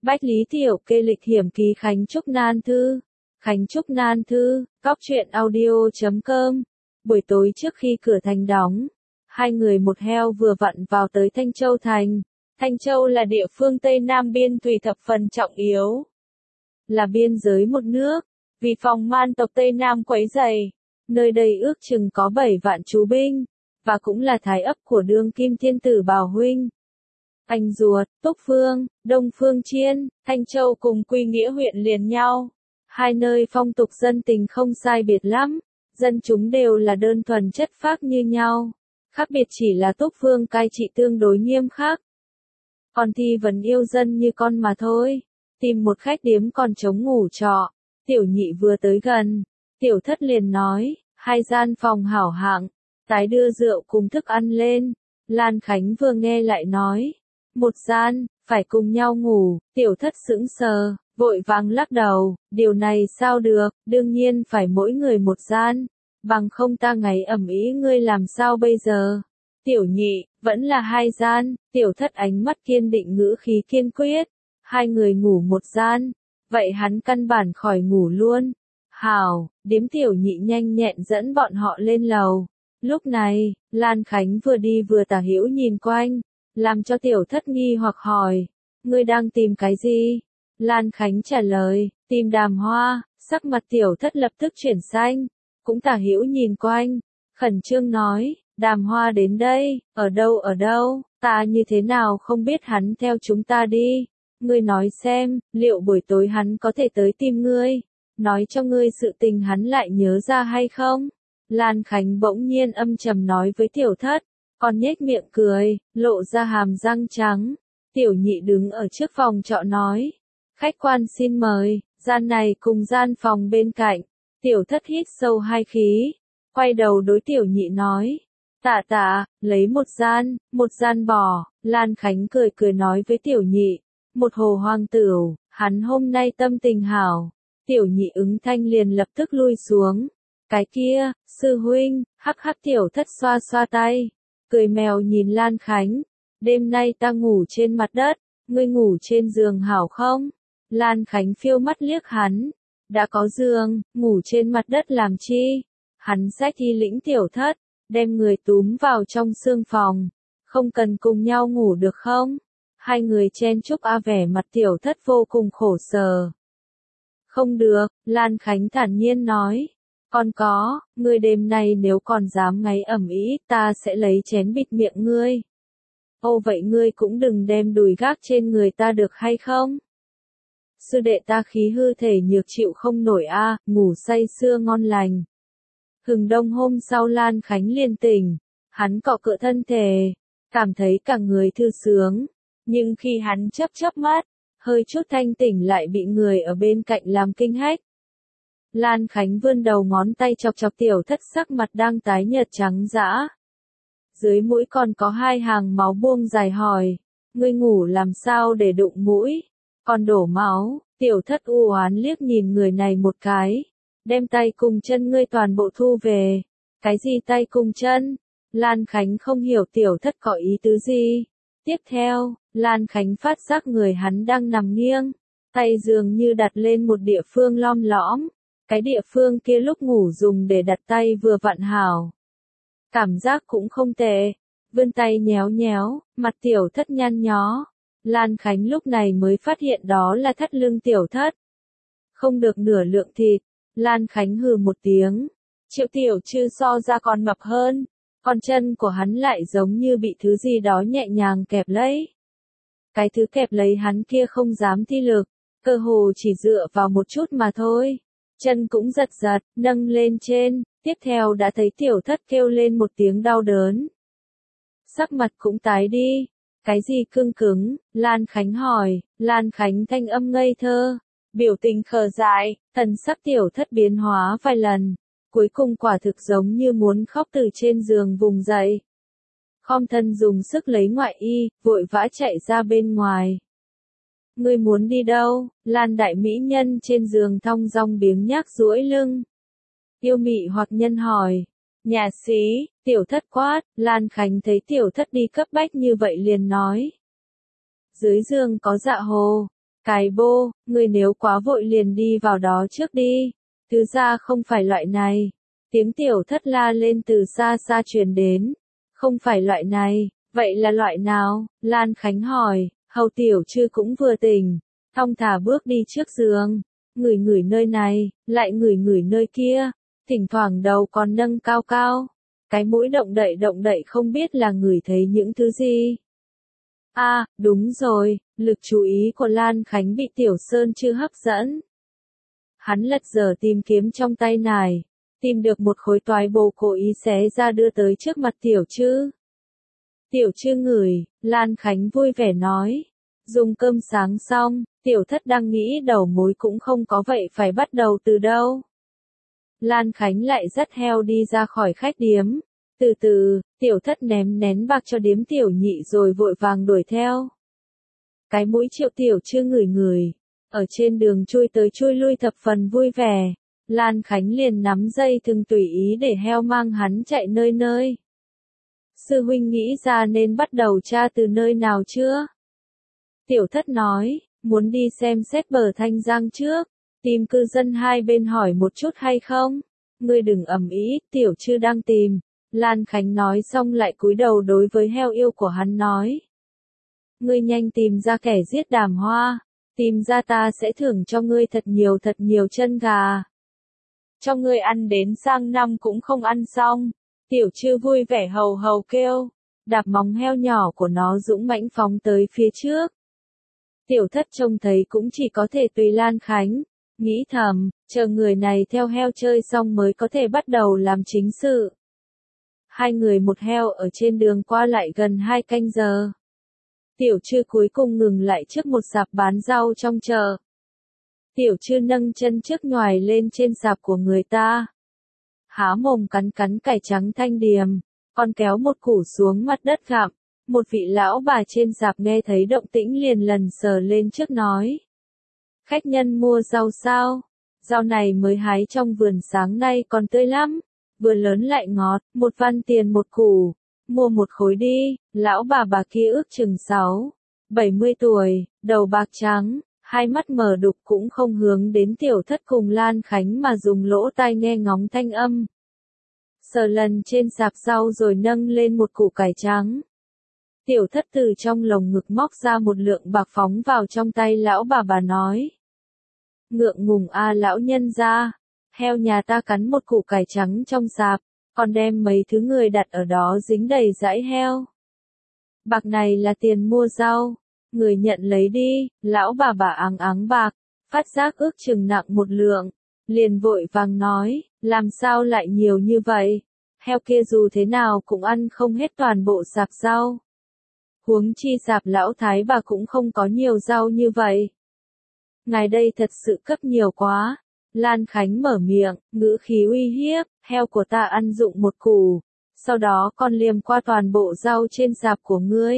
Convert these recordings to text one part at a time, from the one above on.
Bách Lý Tiểu Kê lịch hiểm ký Khánh Trúc Nan Thư. Khánh Trúc Nan Thư, Góc truyện audio.com. Buổi tối trước khi cửa thành đóng, hai người một heo vừa vặn vào tới Thanh Châu thành. Thanh Châu là địa phương Tây Nam biên thùy thập phần trọng yếu. Là biên giới một nước, vì phòng man tộc Tây Nam quấy rầy. Nơi đây ước chừng có 7 vạn chú binh, và cũng là thái ấp của đương kim thiên tử Bảo Huynh. Anh Ruột, Túc Phương, Đông Phương Chiên, Thanh Châu cùng Quy Nghĩa huyện liền nhau. Hai nơi phong tục dân tình không sai biệt lắm, dân chúng đều là đơn thuần chất phác như nhau. Khác biệt chỉ là Túc Phương cai trị tương đối nghiêm khắc. Còn Thi vẫn yêu dân như con mà thôi. Tìm một khách điếm còn trống ngủ trọ. Tiểu Nhị vừa tới gần, Tiểu Thất liền nói, 2 gian phòng hảo hạng, tái đưa rượu cùng thức ăn lên. Lan Khánh vừa nghe lại nói, 1 gian, phải cùng nhau ngủ. Tiểu Thất sững sờ, vội vàng lắc đầu, điều này sao được, đương nhiên phải mỗi người 1 gian, bằng không ta ngày ẩm ý ngươi làm sao bây giờ. Tiểu Nhị, vẫn là 2 gian. Tiểu Thất ánh mắt kiên định, ngữ khí kiên quyết. 2 người ngủ 1 gian, vậy hắn căn bản khỏi ngủ luôn. Hảo, điếm Tiểu Nhị nhanh nhẹn dẫn bọn họ lên lầu. Lúc này, Lan Khánh vừa đi vừa tả hữu nhìn quanh, làm cho Tiểu Thất nghi hoặc hỏi, ngươi đang tìm cái gì? Lan Khánh trả lời, tìm Đàm Hoa. Sắc mặt Tiểu Thất lập tức chuyển xanh, cũng tả hữu nhìn quanh, khẩn trương nói, Đàm Hoa đến đây, ở đâu, ta như thế nào không biết hắn theo chúng ta đi. Ngươi nói xem, liệu buổi tối hắn có thể tới tìm ngươi, nói cho ngươi sự tình hắn lại nhớ ra hay không? Lan Khánh bỗng nhiên âm trầm nói với Tiểu Thất, còn nhếch miệng cười, lộ ra hàm răng trắng. Tiểu Nhị đứng ở trước phòng trọ nói, khách quan xin mời, gian này cùng gian phòng bên cạnh. Tiểu Thất hít sâu 2 khí, quay đầu đối Tiểu Nhị nói, tạ, lấy 1 gian bỏ. Lan Khánh cười nói với Tiểu Nhị, một hồ hoàng tửu, hắn hôm nay tâm tình hảo. Tiểu Nhị ứng thanh liền lập tức lui xuống. Cái kia, sư huynh, hắc Tiểu Thất xoa xoa tay, cười mèo nhìn Lan Khánh, đêm nay ta ngủ trên mặt đất, ngươi ngủ trên giường hảo không? Lan Khánh phiêu mắt liếc hắn, đã có giường, ngủ trên mặt đất làm chi? Hắn xách Thi lĩnh Tiểu Thất, đem người túm vào trong xương phòng, không cần cùng nhau ngủ được không? 2 người chen chúc vẻ mặt Tiểu Thất vô cùng khổ sở. Không được, Lan Khánh thản nhiên nói, còn có, ngươi đêm nay nếu còn dám ngáy ầm ĩ, ta sẽ lấy chén bịt miệng ngươi. Ô vậy ngươi cũng đừng đem đùi gác trên người ta được hay không? Sư đệ ta khí hư thể nhược chịu không nổi ngủ say sưa ngon lành. Hừng đông hôm sau Lan Khánh liền tỉnh, hắn cọ cựa thân thể, cảm thấy cả người thư sướng, nhưng khi hắn chớp mắt, hơi chút thanh tỉnh lại bị người ở bên cạnh làm kinh hách. Lan Khánh vươn đầu ngón tay chọc Tiểu Thất sắc mặt đang tái nhợt trắng dã. Dưới mũi còn có 2 hàng máu buông dài hỏi, ngươi ngủ làm sao để đụng mũi, còn đổ máu. Tiểu Thất u oán liếc nhìn người này một cái, đem tay cùng chân ngươi toàn bộ thu về. Cái gì tay cùng chân? Lan Khánh không hiểu Tiểu Thất có ý tứ gì. Tiếp theo, Lan Khánh phát giác người hắn đang nằm nghiêng, tay dường như đặt lên một địa phương lom lõm, cái địa phương kia lúc ngủ dùng để đặt tay vừa vặn hảo. Cảm giác cũng không tệ, vươn tay nhéo, mặt Tiểu Thất nhăn nhó. Lan Khánh lúc này mới phát hiện đó là thắt lưng Tiểu Thất. Không được nửa lượng thịt, Lan Khánh hừ một tiếng, Triệu Tiểu Trư so ra còn mập hơn, còn chân của hắn lại giống như bị thứ gì đó nhẹ nhàng kẹp lấy. Cái thứ kẹp lấy hắn kia không dám thi lực, cơ hồ chỉ dựa vào một chút mà thôi. Chân cũng giật, nâng lên trên, tiếp theo đã thấy Tiểu Thất kêu lên một tiếng đau đớn. Sắc mặt cũng tái đi. Cái gì cứng? Lan Khánh hỏi. Lan Khánh thanh âm ngây thơ, biểu tình khờ dại, thần sắc Tiểu Thất biến hóa vài lần, cuối cùng quả thực giống như muốn khóc từ trên giường vùng dậy. Khom thân dùng sức lấy ngoại y, vội vã chạy ra bên ngoài. Ngươi muốn đi đâu? Lan đại mỹ nhân trên giường thong dong biếng nhác duỗi lưng. Yêu mị hoặc nhân hỏi. Nhà xí, Tiểu Thất quát. Lan Khánh thấy Tiểu Thất đi cấp bách như vậy liền nói. Dưới giường có dạ hồ. Cái bô, người nếu quá vội liền đi vào đó trước đi. Tứ gia không phải loại này. Tiếng tiểu thất la lên từ xa xa truyền đến. Không phải loại này, vậy là loại nào? Lan Khánh hỏi, Hầu tiểu trư cũng vừa tỉnh, thong thả bước đi trước giường. Ngửi ngửi nơi này, lại ngửi ngửi nơi kia, thỉnh thoảng đầu còn nâng cao cao. Cái mũi động đậy không biết là ngửi thấy những thứ gì. Đúng rồi, lực chú ý của Lan Khánh bị Tiểu Sơn Trư hấp dẫn. Hắn lật dở tìm kiếm trong tay nải, tìm được một khối toái bồ cố ý xé ra đưa tới trước mặt Tiểu Trư. Tiểu Trư ngửi, Lan Khánh vui vẻ nói. Dùng cơm sáng xong, Tiểu Thất đang nghĩ đầu mối cũng không có vậy phải bắt đầu từ đâu. Lan Khánh lại dắt heo đi ra khỏi khách điếm. Từ từ, Tiểu Thất ném nén bạc cho điếm Tiểu Nhị rồi vội vàng đuổi theo. Cái mũi Triệu Tiểu Trư ngửi ngửi, ở trên đường chui tới chui lui thập phần vui vẻ. Lan Khánh liền nắm dây thừng tùy ý để heo mang hắn chạy nơi nơi. Sư huynh nghĩ ra nên bắt đầu tra từ nơi nào chưa? Tiểu Thất nói, muốn đi xem xét bờ Thanh Giang trước, tìm cư dân hai bên hỏi một chút hay không? Ngươi đừng ầm ĩ, Tiểu Trư đang tìm. Lan Khánh nói xong lại cúi đầu đối với heo yêu của hắn nói. Ngươi nhanh tìm ra kẻ giết Đàm Hoa, tìm ra ta sẽ thưởng cho ngươi thật nhiều chân gà. Cho ngươi ăn đến sang năm cũng không ăn xong. Tiểu Trư vui vẻ hầu hầu kêu, đạp móng heo nhỏ của nó dũng mãnh phóng tới phía trước. Tiểu Thất trông thấy cũng chỉ có thể tùy Lan Khánh, nghĩ thầm, chờ người này theo heo chơi xong mới có thể bắt đầu làm chính sự. Hai người một heo ở trên đường qua lại gần 2 canh giờ. Tiểu Trư cuối cùng ngừng lại trước một sạp bán rau trong chợ. Tiểu Trư nâng chân trước nhoài lên trên sạp của người ta. Há mồm cắn cắn cải trắng thanh điềm, còn kéo một củ xuống mặt đất gặm. Một vị lão bà trên sạp nghe thấy động tĩnh liền lần sờ lên trước nói. Khách nhân mua rau sao? Rau này mới hái trong vườn sáng nay còn tươi lắm, vừa lớn lại ngọt, 1 văn tiền một củ. Mua một khối đi. Lão bà kia ước chừng 70 tuổi, đầu bạc trắng, hai mắt mờ đục cũng không hướng đến Tiểu Thất cùng Lan Khánh mà dùng lỗ tai nghe ngóng thanh âm. Sờ lần trên sạp rau rồi nâng lên một củ cải trắng. Tiểu Thất từ trong lồng ngực móc ra một lượng bạc phóng vào trong tay lão bà nói. Ngượng ngùng lão nhân gia, heo nhà ta cắn một củ cải trắng trong sạp, còn đem mấy thứ người đặt ở đó dính đầy dãi heo. Bạc này là tiền mua rau, người nhận lấy đi. Lão bà áng áng bạc, phát giác ước chừng nặng 1 lượng, liền vội vàng nói, làm sao lại nhiều như vậy, heo kia dù thế nào cũng ăn không hết toàn bộ sạp rau. Huống chi sạp lão thái bà cũng không có nhiều rau như vậy. Ngài đây thật sự cấp nhiều quá. Lan Khánh mở miệng, ngữ khí uy hiếp, heo của ta ăn dụng 1 củ, sau đó còn liếm qua toàn bộ rau trên sạp của ngươi.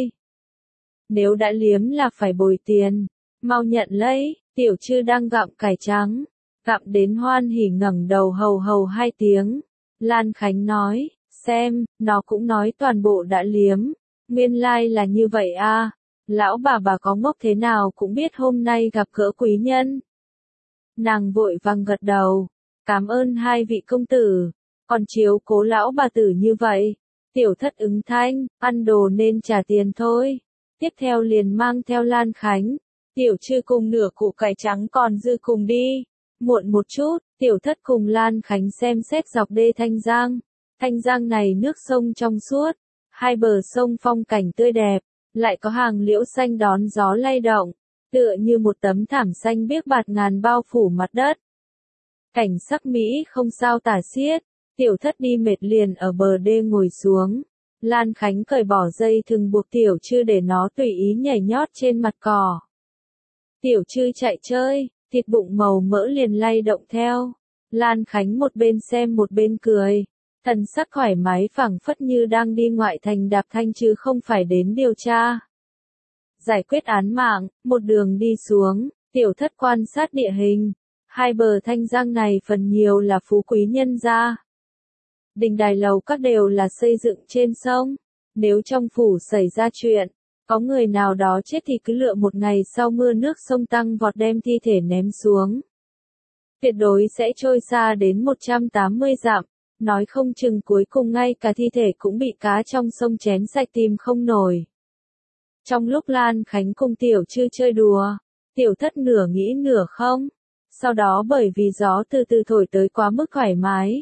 Nếu đã liếm là phải bồi tiền, mau nhận lấy. Tiểu Trư đang gặm cải trắng, gặm đến hoan hỉ ngẩng đầu hầu hầu 2 tiếng. Lan Khánh nói, xem, nó cũng nói toàn bộ đã liếm, nguyên lai là như vậy à. Lão bà có ngốc thế nào cũng biết hôm nay gặp gỡ quý nhân. Nàng vội vàng gật đầu, cảm ơn 2 vị công tử, còn chiếu cố lão bà tử như vậy. Tiểu Thất ứng thanh, ăn đồ nên trả tiền thôi. Tiếp theo liền mang theo Lan Khánh. Tiểu Trư cùng nửa củ cải trắng còn dư cùng đi. Muộn một chút, Tiểu Thất cùng Lan Khánh xem xét dọc đê Thanh Giang. Thanh Giang này nước sông trong suốt, hai bờ sông phong cảnh tươi đẹp, lại có hàng liễu xanh đón gió lay động, tựa như một tấm thảm xanh biếc bạt ngàn bao phủ mặt đất. Cảnh sắc mỹ không sao tả xiết. Tiểu Thất đi mệt liền ở bờ đê ngồi xuống. Lan Khánh cởi bỏ dây thừng buộc Tiểu Trư để nó tùy ý nhảy nhót trên mặt cỏ. Tiểu Trư chạy chơi, thịt bụng màu mỡ liền lay động theo. Lan Khánh một bên xem một bên cười, thần sắc thoải mái phảng phất như đang đi ngoại thành đạp thanh chứ không phải đến điều tra. Giải quyết án mạng, một đường đi xuống, Tiểu Thất quan sát địa hình. Hai bờ Thanh Giang này phần nhiều là phú quý nhân gia. Đình đài lầu các đều là xây dựng trên sông. Nếu trong phủ xảy ra chuyện, Có người nào đó chết thì cứ lựa một ngày sau mưa nước sông tăng vọt đem thi thể ném xuống. Tuyệt đối sẽ trôi xa đến 180 dặm, nói không chừng cuối cùng ngay cả thi thể cũng bị cá trong sông chén sạch tìm không nổi. Trong lúc Lan Khánh cùng Tiểu Trư chơi đùa, Tiểu Thất nửa nghĩ nửa không, sau đó bởi vì gió từ từ thổi tới quá mức thoải mái.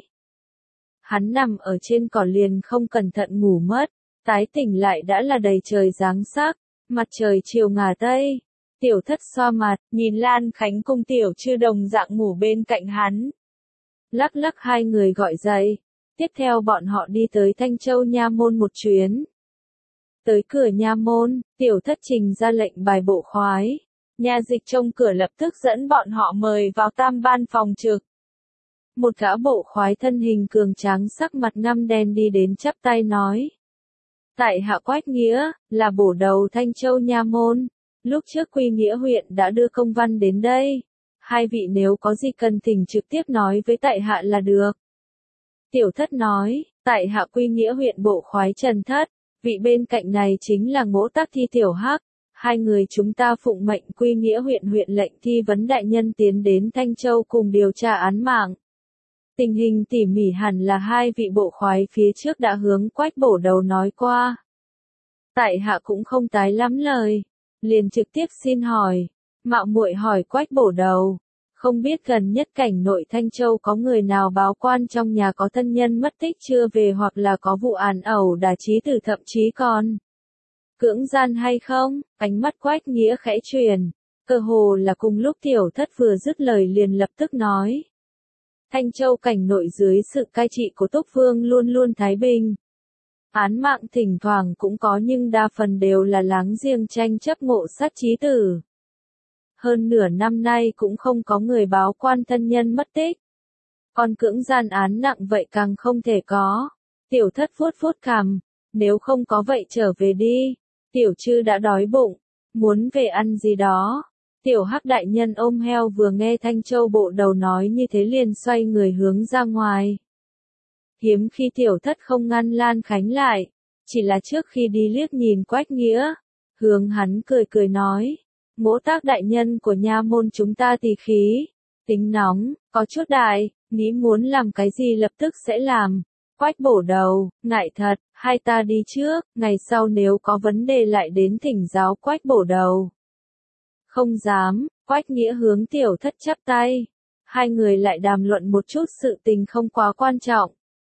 Hắn nằm ở trên cỏ liền không cẩn thận ngủ mất, tái tỉnh lại đã là đầy trời giáng sắc, mặt trời chiều ngả tây. Tiểu Thất xoa mặt, nhìn Lan Khánh cùng Tiểu Trư đồng dạng ngủ bên cạnh hắn. Lắc lắc hai người gọi dậy, tiếp theo bọn họ đi tới Thanh Châu Nha Môn một chuyến. Tới cửa Nha Môn, Tiểu Thất trình ra lệnh bài bộ khoái. Nha dịch trông cửa lập tức dẫn bọn họ mời vào tam ban phòng trực. Một gã bộ khoái thân hình cường tráng sắc mặt ngăm đen đi đến chắp tay nói. Tại hạ Quách Nghĩa, là bổ đầu Thanh Châu Nha Môn. Lúc trước Quy Nghĩa huyện đã đưa công văn đến đây. Hai vị nếu có gì cần thỉnh trực tiếp nói với tại hạ là được. Tiểu Thất nói, tại hạ Quy Nghĩa huyện bộ khoái Trần Thất, vị bên cạnh này chính là Ngỗ Tác Thi Tiểu Hắc. Hai người chúng ta phụng mệnh Quy Nghĩa huyện lệnh thi vấn đại nhân tiến đến Thanh Châu cùng điều tra án mạng. Tình hình tỉ mỉ hẳn là hai vị bộ khoái phía trước đã hướng Quách bổ đầu nói qua. Tại hạ cũng không tái lắm lời, liền trực tiếp xin hỏi, mạo muội hỏi Quách bổ đầu, không biết gần nhất cảnh nội Thanh Châu có người nào báo quan trong nhà có thân nhân mất tích chưa về hoặc là có vụ án ẩu đả chí tử thậm chí còn cưỡng gian hay không? Ánh mắt Quách Nghĩa khẽ chuyển, cơ hồ là cùng lúc Tiểu Thất vừa dứt lời liền lập tức nói. Thanh Châu cảnh nội dưới sự cai trị của Túc Vương luôn luôn thái bình. Án mạng thỉnh thoảng cũng có nhưng đa phần đều là láng giềng tranh chấp ngộ sát chí tử. Hơn nửa năm nay cũng không có người báo quan thân nhân mất tích. Còn cưỡng gian án nặng vậy càng không thể có. Tiểu Thất vuốt vuốt cằm, nếu không có vậy trở về đi. Tiểu Trư đã đói bụng, muốn về ăn gì đó. Tiểu Hắc đại nhân ôm heo vừa nghe Thanh Châu bộ đầu nói như thế liền xoay người hướng ra ngoài. Hiếm khi Tiểu Thất không ngăn Lan Khánh lại, chỉ là trước khi đi liếc nhìn Quách Nghĩa, hướng hắn cười cười nói, Ngỗ Tác đại nhân của nha môn chúng ta tỳ khí, tính nóng, có chút đại, nghĩ muốn làm cái gì lập tức sẽ làm. Quách bổ đầu, ngại thật, hai ta đi trước, ngày sau nếu có vấn đề lại đến thỉnh giáo Quách bổ đầu. Không dám, Quách Nghĩa hướng Tiểu Thất chắp tay. Hai người lại đàm luận một chút sự tình không quá quan trọng.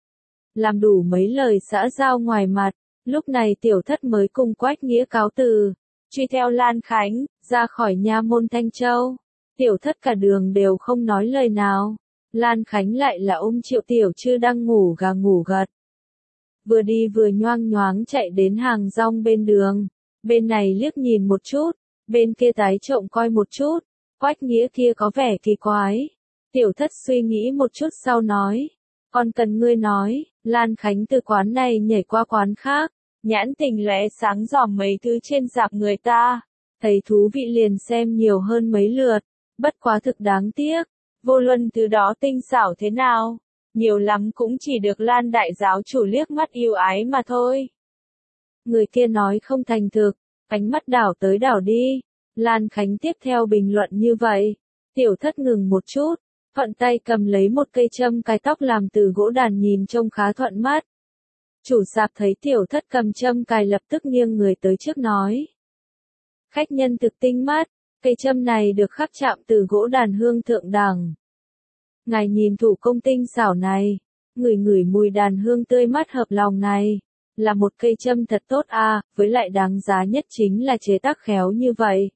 Làm đủ mấy lời xã giao ngoài mặt, lúc này Tiểu Thất mới cùng Quách Nghĩa cáo từ, truy theo Lan Khánh, ra khỏi nha môn Thanh Châu. Tiểu Thất cả đường đều không nói lời nào. Lan Khánh lại là ôm Triệu Tiểu Trư đang ngủ gà ngủ gật. Vừa đi vừa nhoang nhoáng chạy đến hàng rong bên đường. Bên này liếc nhìn một chút, bên kia tái trộm coi một chút. Quách Nghĩa kia có vẻ kỳ quái. Tiểu Thất suy nghĩ một chút sau nói. Còn cần ngươi nói, Lan Khánh từ quán này nhảy qua quán khác. Nhãn tình lóe sáng dòm mấy thứ trên rạp người ta. Thấy thú vị liền xem nhiều hơn mấy lượt. Bất quá thực đáng tiếc. Vô luận thứ đó tinh xảo thế nào, nhiều lắm cũng chỉ được Lan đại giáo chủ liếc mắt yêu ái mà thôi. Người kia nói không thành thực, ánh mắt đảo tới đảo đi. Lan Khánh tiếp theo bình luận như vậy. Tiểu Thất ngừng một chút, thuận tay cầm lấy một cây châm cài tóc làm từ gỗ đàn nhìn trông khá thuận mắt. Chủ sạp thấy Tiểu Thất cầm châm cài lập tức nghiêng người tới trước nói. Khách nhân thực tinh mắt. Cây châm này được khắc chạm từ gỗ đàn hương thượng đẳng. Ngài nhìn thủ công tinh xảo này, ngửi ngửi mùi đàn hương tươi mát hợp lòng này, là một cây châm thật tốt à, với lại đáng giá nhất chính là chế tác khéo như vậy.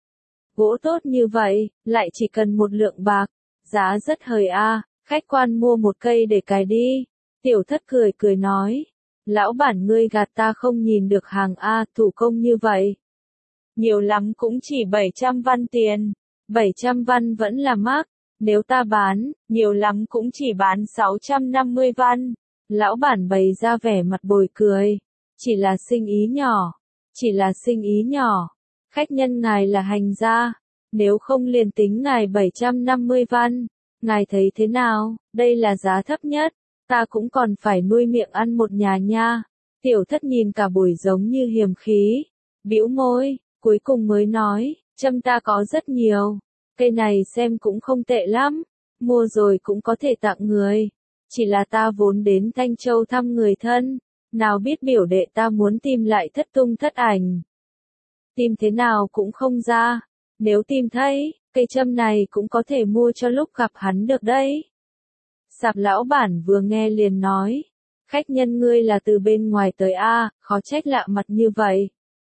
Gỗ tốt như vậy, lại chỉ cần một lượng bạc, giá rất hời à, khách quan mua một cây để cài đi. Tiểu Thất cười cười nói, lão bản ngươi gạt ta không nhìn được hàng à, thủ công như vậy. Nhiều lắm cũng chỉ 700 văn tiền. 700 văn vẫn là mắc. Nếu ta bán, nhiều lắm cũng chỉ bán 650 văn. Lão bản bày ra vẻ mặt bồi cười. Chỉ là sinh ý nhỏ. Chỉ là sinh ý nhỏ. Khách nhân ngài là hành gia. Nếu không liền tính ngài 750 văn. Ngài thấy thế nào? Đây là giá thấp nhất. Ta cũng còn phải nuôi miệng ăn một nhà nha. Tiểu Thất nhìn cả buổi giống như hiềm khí. bĩu môi, cuối cùng mới nói, châm ta có rất nhiều, cây này xem cũng không tệ lắm, mua rồi cũng có thể tặng người. Chỉ là ta vốn đến Thanh Châu thăm người thân, nào biết biểu đệ ta muốn tìm lại thất tung thất ảnh. Tìm thế nào cũng không ra, nếu tìm thấy, cây châm này cũng có thể mua cho lúc gặp hắn được đấy. Sạp lão bản vừa nghe liền nói, khách nhân ngươi là từ bên ngoài tới a, khó trách lạ mặt như vậy.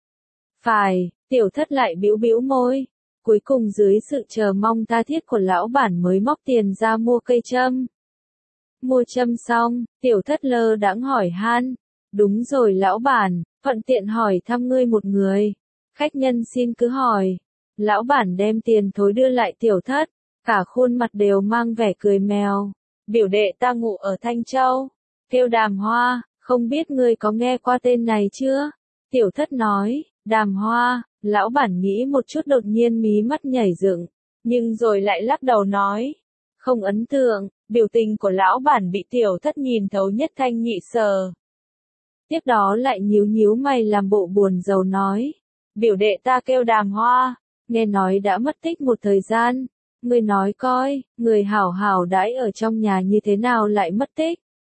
Phải, tiểu thất lại bĩu bĩu môi, cuối cùng dưới sự chờ mong tha thiết của lão bản mới móc tiền ra mua cây châm. Mua châm xong, tiểu thất lơ đãng hỏi han, đúng rồi lão bản, thuận tiện hỏi thăm ngươi một người. Khách nhân xin cứ hỏi. Lão bản đem tiền thối đưa lại tiểu thất, cả khuôn mặt đều mang vẻ cười mèo. Biểu đệ ta ngủ ở Thanh Châu, kêu Đàm Hoa, không biết ngươi có nghe qua tên này chưa? Tiểu thất nói, Đàm Hoa, lão bản nghĩ một chút đột nhiên mí mắt nhảy dựng, nhưng rồi lại lắc đầu nói, không ấn tượng, biểu tình của lão bản bị tiểu thất nhìn thấu nhất thanh nhị sở. Tiếp đó lại nhíu nhíu mày làm bộ buồn rầu nói, biểu đệ ta kêu Đàm Hoa, nghe nói đã mất tích một thời gian, ngươi nói coi, người hảo hảo đãi ở trong nhà như thế nào lại mất tích.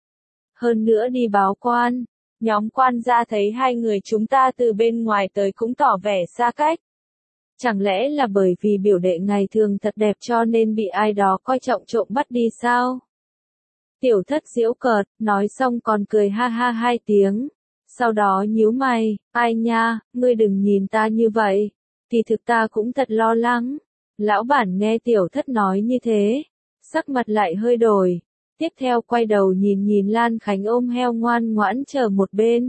Hơn nữa đi báo quan, nhóm quan gia thấy hai người chúng ta từ bên ngoài tới cũng tỏ vẻ xa cách. Chẳng lẽ là bởi vì biểu đệ ngày thường thật đẹp cho nên bị ai đó coi trọng trộm bắt đi sao? Tiểu thất giễu cợt, nói xong còn cười ha ha hai tiếng. Sau đó nhíu mày, ai nha, ngươi đừng nhìn ta như vậy. Thì thực ta cũng thật lo lắng. Lão bản nghe tiểu thất nói như thế, sắc mặt lại hơi đổi. Tiếp theo quay đầu nhìn Lan Khánh ôm heo ngoan ngoãn chờ một bên.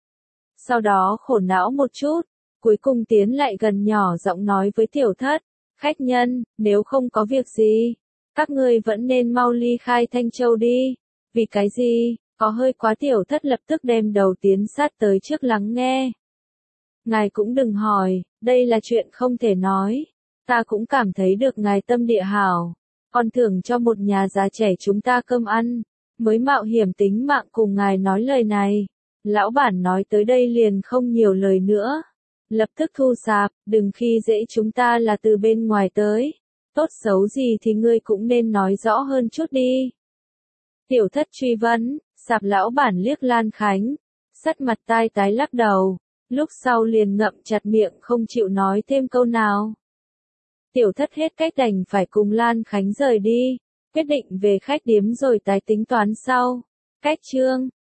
Sau đó khổ não một chút, cuối cùng tiến lại gần nhỏ giọng nói với tiểu thất, khách nhân, nếu không có việc gì, các ngươi vẫn nên mau ly khai Thanh Châu đi. Vì cái gì? Có hơi quá. Tiểu thất lập tức đem đầu tiến sát tới trước lắng nghe. Ngài cũng đừng hỏi, đây là chuyện không thể nói. Ta cũng cảm thấy được ngài tâm địa hảo. Còn thưởng cho một nhà già trẻ chúng ta cơm ăn, mới mạo hiểm tính mạng cùng ngài nói lời này. Lão bản nói tới đây liền không nhiều lời nữa. Lập tức thu sạp, đừng khi dễ chúng ta là từ bên ngoài tới. Tốt xấu gì thì ngươi cũng nên nói rõ hơn chút đi. Tiểu thất truy vấn, sạp lão bản liếc Lan Khánh, sắt mặt tai tái lắc đầu, lúc sau liền ngậm chặt miệng không chịu nói thêm câu nào. Tiểu thất hết cách đành phải cùng Lan Khánh rời đi, quyết định về khách điếm rồi tái tính toán sau. Cách chương